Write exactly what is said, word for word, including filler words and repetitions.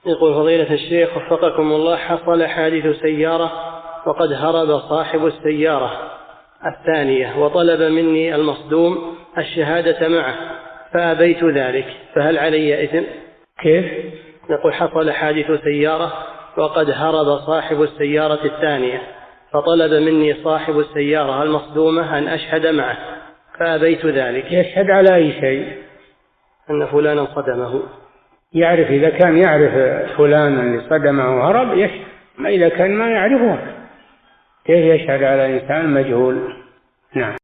يقول فضيلة الشيخ وفقكم الله، حصل حادث سيارة وقد هرب صاحب السيارة الثانية وطلب مني المصدوم الشهادة معه فأبيت ذلك، فهل علي إثم؟ كيف؟ نقول حصل حادث سيارة وقد هرب صاحب السيارة الثانية فطلب مني صاحب السيارة المصدومة أن أشهد معه فأبيت ذلك. يشهد على أي شيء؟ أن فلانا صدمه. يعرف، إذا كان يعرف فلانا اللي صدمه وهرب يشهد، ما إذا كان ما يعرفه كيف يشهد على إنسان مجهول؟ نعم.